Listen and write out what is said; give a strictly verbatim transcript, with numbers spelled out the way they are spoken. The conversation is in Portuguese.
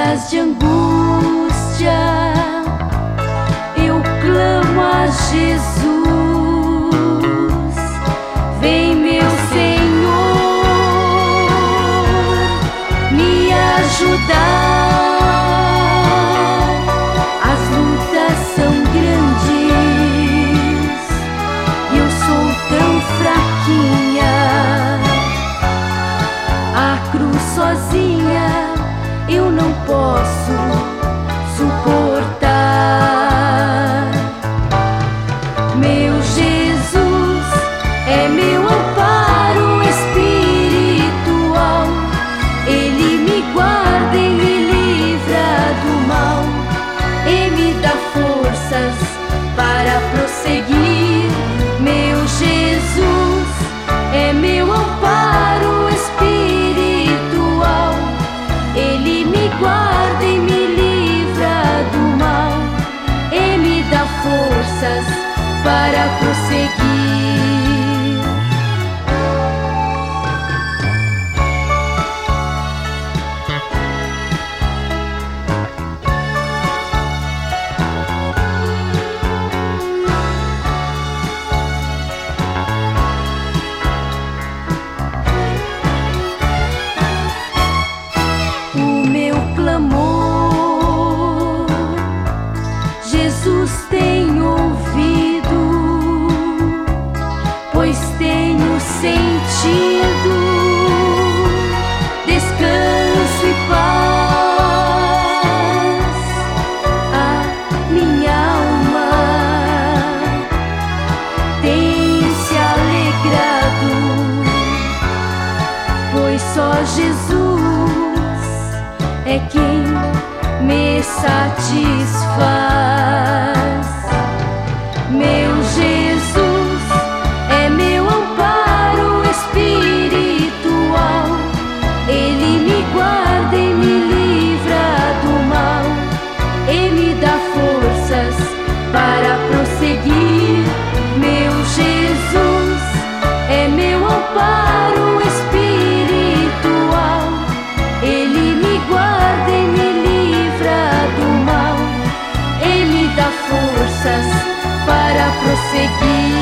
horas de angústia, eu clamo a Jesus. Vem, meu Senhor, me ajudar. As lutas são grandes e eu sou tão fraquinha. A cruz sozinha eu não posso suportar. Meu Jesus é meu amparo espiritual. Ele me guarda e me livra do mal e me dá forças para prosseguir. Meu Jesus é meu amparo espiritual. Ele me guarda e me livra do mal e me dá forças para prosseguir. Jesus tem ouvido, pois tenho sentido descanso e paz. A minha alma tem se alegrado, pois só Jesus é quem me satisfaz. Meu Jesus é meu amparo espiritual. Ele me guarda e me livra do mal e me dá forças para prosseguir. Meu Jesus é meu amparo espiritual. Ele me guarda e me forças para prosseguir.